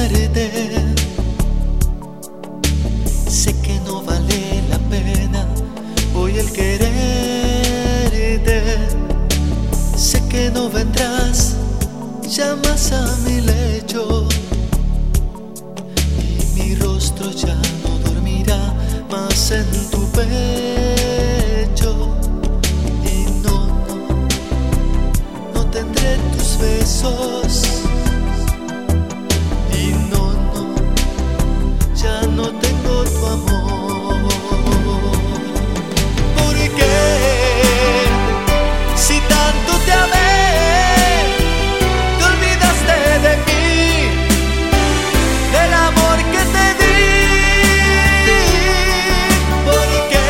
tenerte. Sé que no vale la pena hoy el quererte. Sé que no vendrás ya más a mi lecho, y mi rostro ya no dormirá más en tu pecho. Y no tendré tus besos. Y ya no tengo tu amor. ¿Por qué? Si tanto te amé, te olvidaste de mí, del amor que te di. ¿Por qué?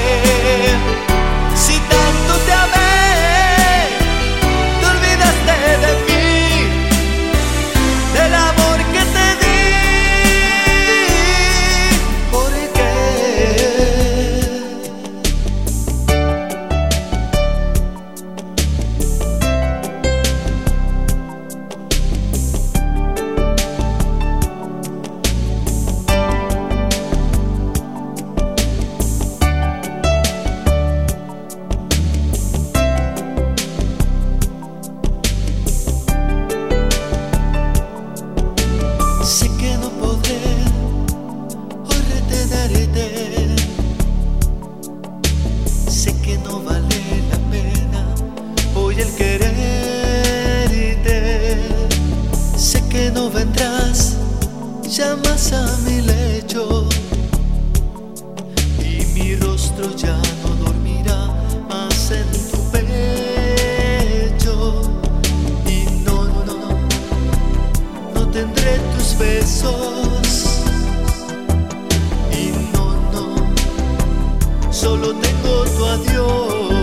Si tanto te amé, te olvidaste de mí, del amor que te di. ¿Por qué? Sé que no podré hoy retenerte. Sé que no vale la pena hoy el quererte. Sé que no vendrás ya más a mi lecho, y mi rostro ya no dormirá más en tu pecho. Y no tendré tus besos. Y solo tengo tu adiós.